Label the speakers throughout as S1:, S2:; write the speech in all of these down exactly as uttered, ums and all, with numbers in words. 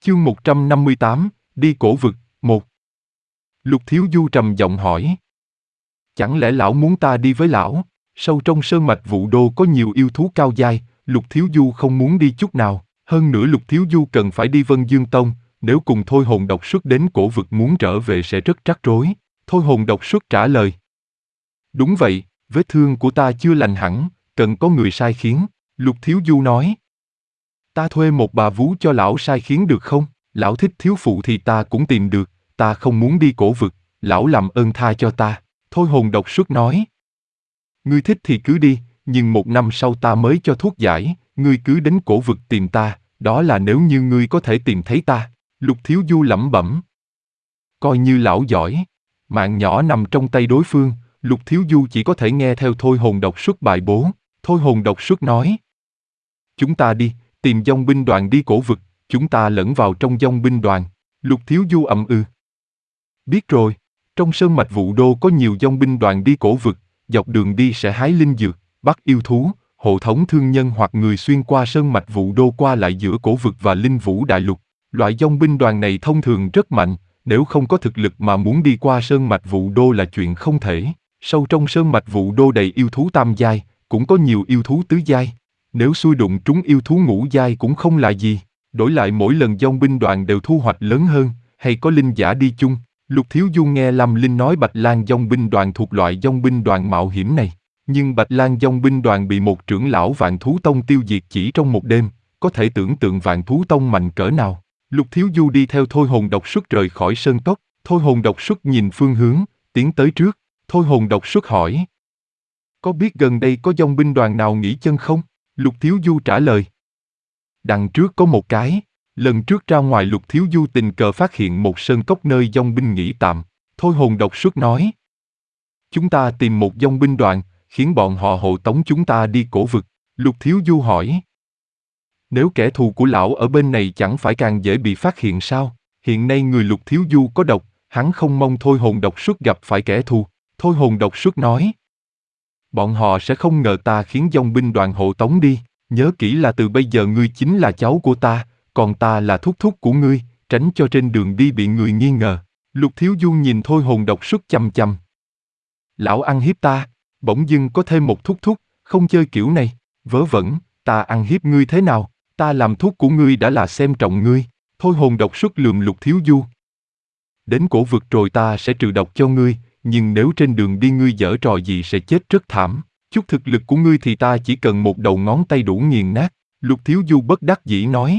S1: Chương một trăm năm mươi tám, đi cổ vực, một. Lục Thiếu Du trầm giọng hỏi. Chẳng lẽ lão muốn ta đi với lão? Sâu trong sơn mạch Vũ Đô có nhiều yêu thú cao giai, Lục Thiếu Du không muốn đi chút nào. Hơn nữa Lục Thiếu Du cần phải đi Vân Dương Tông, nếu cùng Thôi Hồn Độc Xuất đến cổ vực muốn trở về sẽ rất rắc rối. Thôi Hồn Độc Xuất trả lời. Đúng vậy, vết thương của ta chưa lành hẳn, cần có người sai khiến. Lục Thiếu Du nói. Ta thuê một bà vú cho lão sai khiến được không? Lão thích thiếu phụ thì ta cũng tìm được, ta không muốn đi cổ vực, lão làm ơn tha cho ta. Thôi Hồn Độc Xuất nói. Ngươi thích thì cứ đi, nhưng một năm sau ta mới cho thuốc giải, ngươi cứ đến cổ vực tìm ta, đó là nếu như ngươi có thể tìm thấy ta. Lục Thiếu Du lẩm bẩm. Coi như lão giỏi, mạng nhỏ nằm trong tay đối phương, Lục Thiếu Du chỉ có thể nghe theo Thôi Hồn Độc Xuất bài bố. Thôi Hồn Độc Xuất nói. Chúng ta đi, tìm dòng binh đoàn đi cổ vực, chúng ta lẫn vào trong dòng binh đoàn. Lục Thiếu Du ậm ừ. Biết rồi, trong sơn mạch Vũ Đô có nhiều dòng binh đoàn đi cổ vực, dọc đường đi sẽ hái linh dược, bắt yêu thú, hộ tống thương nhân hoặc người xuyên qua sơn mạch Vũ Đô qua lại giữa cổ vực và Linh Vũ Đại Lục. Loại dòng binh đoàn này thông thường rất mạnh, nếu không có thực lực mà muốn đi qua sơn mạch Vũ Đô là chuyện không thể. Sâu trong sơn mạch Vũ Đô đầy yêu thú tam giai, cũng có nhiều yêu thú tứ giai. Nếu xui đụng trúng yêu thú ngũ giai cũng không là gì, đổi lại mỗi lần dòng binh đoàn đều thu hoạch lớn hơn, hay có linh giả đi chung. Lục Thiếu Du nghe Lâm Linh nói Bạch Lang dòng binh đoàn thuộc loại dòng binh đoàn mạo hiểm này, nhưng Bạch Lang dòng binh đoàn bị một trưởng lão Vạn Thú Tông tiêu diệt chỉ trong một đêm, có thể tưởng tượng Vạn Thú Tông mạnh cỡ nào. Lục Thiếu Du đi theo Thôi Hồn Độc Xuất rời khỏi sơn cốc, Thôi Hồn Độc Xuất nhìn phương hướng, tiến tới trước. Thôi Hồn Độc Xuất hỏi. Có biết gần đây có dòng binh đoàn nào nghỉ chân không? Lục Thiếu Du trả lời. Đằng trước có một cái, lần trước ra ngoài Lục Thiếu Du tình cờ phát hiện một sơn cốc nơi dòng binh nghỉ tạm. Thôi Hồn Độc Xuất nói. Chúng ta tìm một dòng binh đoàn, khiến bọn họ hộ tống chúng ta đi cổ vực. Lục Thiếu Du hỏi. Nếu kẻ thù của lão ở bên này chẳng phải càng dễ bị phát hiện sao? Hiện nay người Lục Thiếu Du có độc, hắn không mong Thôi Hồn Độc Xuất gặp phải kẻ thù. Thôi Hồn Độc Xuất nói. Bọn họ sẽ không ngờ ta khiến dòng binh đoàn hộ tống đi, nhớ kỹ là từ bây giờ ngươi chính là cháu của ta, còn ta là thúc thúc của ngươi, tránh cho trên đường đi bị người nghi ngờ. Lục Thiếu Du nhìn Thôi Hồn Độc Xuất chằm chằm. Lão ăn hiếp ta, bỗng dưng có thêm một thúc thúc, không chơi kiểu này, vớ vẩn, ta ăn hiếp ngươi thế nào, ta làm thúc của ngươi đã là xem trọng ngươi. Thôi Hồn Độc Xuất lườm Lục Thiếu Du. Đến cổ vực rồi ta sẽ trừ độc cho ngươi, nhưng nếu trên đường đi ngươi giở trò gì sẽ chết rất thảm. Chút thực lực của ngươi thì ta chỉ cần một đầu ngón tay đủ nghiền nát. Lục Thiếu Du bất đắc dĩ nói.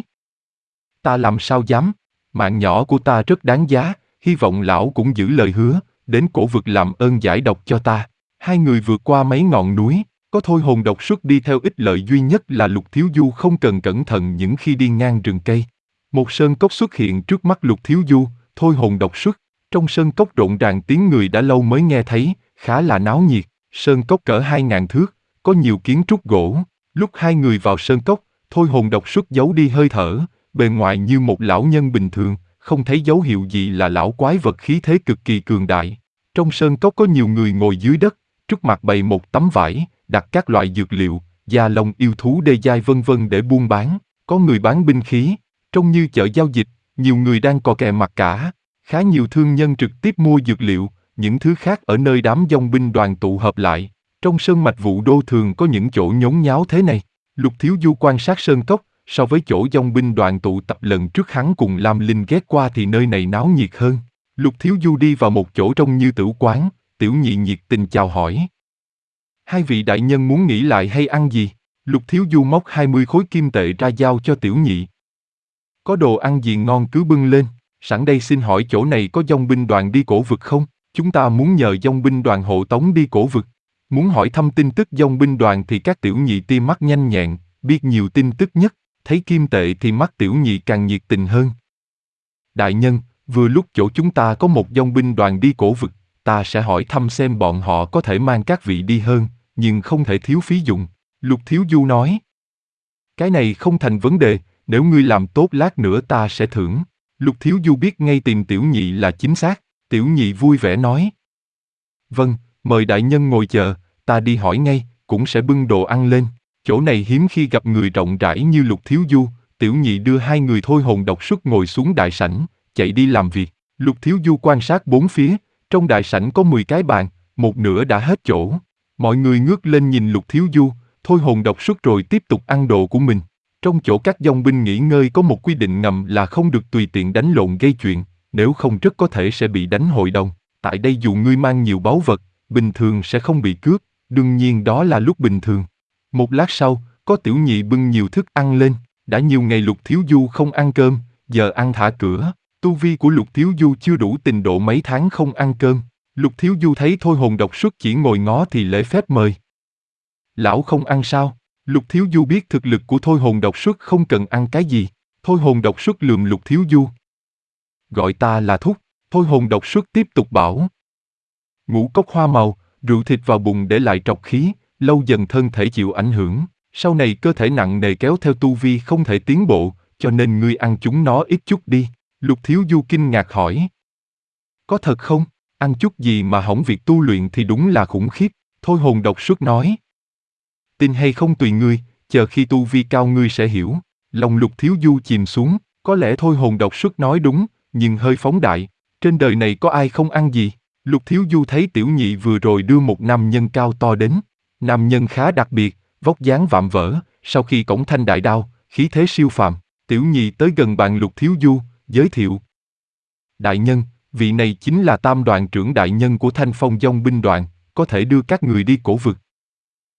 S1: Ta làm sao dám, mạng nhỏ của ta rất đáng giá, hy vọng lão cũng giữ lời hứa, đến cổ vực làm ơn giải độc cho ta. Hai người vượt qua mấy ngọn núi, có Thôi Hồn Độc Xuất đi theo ích lợi duy nhất là Lục Thiếu Du không cần cẩn thận những khi đi ngang rừng cây. Một sơn cốc xuất hiện trước mắt Lục Thiếu Du, Thôi Hồn Độc Xuất. Trong sơn cốc rộn ràng tiếng người đã lâu mới nghe thấy, khá là náo nhiệt. Sơn cốc cỡ hai ngàn thước, có nhiều kiến trúc gỗ. Lúc hai người vào sơn cốc, Thôi Hồn Độc Xuất giấu đi hơi thở, bề ngoài như một lão nhân bình thường, không thấy dấu hiệu gì là lão quái vật khí thế cực kỳ cường đại. Trong sơn cốc có nhiều người ngồi dưới đất, trước mặt bày một tấm vải, đặt các loại dược liệu, da lông yêu thú đê giai vân vân để buôn bán. Có người bán binh khí, trông như chợ giao dịch, nhiều người đang cò kè mặc cả. Khá nhiều thương nhân trực tiếp mua dược liệu, những thứ khác ở nơi đám dòng binh đoàn tụ hợp lại. Trong sơn mạch Vũ Đô thường có những chỗ nhốn nháo thế này. Lục Thiếu Du quan sát sơn cốc, so với chỗ dòng binh đoàn tụ tập lần trước hắn cùng Lam Linh ghé qua thì nơi này náo nhiệt hơn. Lục Thiếu Du đi vào một chỗ trông như tửu quán, Tiểu Nhị nhiệt tình chào hỏi. Hai vị đại nhân muốn nghỉ lại hay ăn gì? Lục Thiếu Du móc hai mươi khối kim tệ ra giao cho Tiểu Nhị. Có đồ ăn gì ngon cứ bưng lên. Sẵn đây xin hỏi chỗ này có dòng binh đoàn đi cổ vực không? Chúng ta muốn nhờ dòng binh đoàn hộ tống đi cổ vực. Muốn hỏi thăm tin tức dòng binh đoàn thì các Tiểu Nhị tia mắt nhanh nhẹn, biết nhiều tin tức nhất, thấy kim tệ thì mắt Tiểu Nhị càng nhiệt tình hơn. Đại nhân, vừa lúc chỗ chúng ta có một dòng binh đoàn đi cổ vực, ta sẽ hỏi thăm xem bọn họ có thể mang các vị đi hơn, nhưng không thể thiếu phí dụng. Lục Thiếu Du nói. Cái này không thành vấn đề, nếu ngươi làm tốt lát nữa ta sẽ thưởng. Lục Thiếu Du biết ngay tìm Tiểu Nhị là chính xác, Tiểu Nhị vui vẻ nói. Vâng, mời đại nhân ngồi chờ, ta đi hỏi ngay, cũng sẽ bưng đồ ăn lên. Chỗ này hiếm khi gặp người rộng rãi như Lục Thiếu Du, Tiểu nhị đưa hai người thôi hồn độc xuất ngồi xuống đại sảnh, chạy đi làm việc. Lục Thiếu Du quan sát bốn phía, trong đại sảnh có mười cái bàn, một nửa đã hết chỗ. Mọi người ngước lên nhìn Lục Thiếu Du, thôi hồn độc xuất rồi tiếp tục ăn đồ của mình. Trong chỗ các dòng binh nghỉ ngơi có một quy định ngầm là không được tùy tiện đánh lộn gây chuyện, nếu không rất có thể sẽ bị đánh hội đồng. Tại đây dù ngươi mang nhiều báu vật, bình thường sẽ không bị cướp, đương nhiên đó là lúc bình thường. Một lát sau, có tiểu nhị bưng nhiều thức ăn lên, đã nhiều ngày Lục Thiếu Du không ăn cơm, giờ ăn thả cửa. Tu vi của Lục Thiếu Du chưa đủ trình độ mấy tháng không ăn cơm. Lục Thiếu Du thấy thôi hồn độc xuất chỉ ngồi ngó thì lễ phép mời. Lão không ăn sao? Lục Thiếu Du biết thực lực của thôi hồn độc xuất không cần ăn cái gì. Thôi hồn độc xuất lườm Lục Thiếu Du. Gọi ta là thúc. Thôi hồn độc xuất tiếp tục bảo. Ngũ cốc hoa màu, rượu thịt vào bụng để lại trọc khí, lâu dần thân thể chịu ảnh hưởng. Sau này cơ thể nặng nề kéo theo tu vi không thể tiến bộ, cho nên ngươi ăn chúng nó ít chút đi. Lục Thiếu Du kinh ngạc hỏi. Có thật không? Ăn chút gì mà hỏng việc tu luyện thì đúng là khủng khiếp. Thôi hồn độc xuất nói. Tin hay không tùy ngươi, chờ khi tu vi cao ngươi sẽ hiểu. Lòng Lục Thiếu Du chìm xuống, có lẽ thôi hồn độc xuất nói đúng, nhưng hơi phóng đại. Trên đời này có ai không ăn gì? Lục Thiếu Du thấy tiểu nhị vừa rồi đưa một nam nhân cao to đến. Nam nhân khá đặc biệt, vóc dáng vạm vỡ, sau khi cổng thanh đại đao, khí thế siêu phàm. Tiểu nhị tới gần bàn Lục Thiếu Du, giới thiệu. Đại nhân, vị này chính là tam đoàn trưởng đại nhân của Thanh Phong Dong binh đoàn, có thể đưa các người đi cổ vực.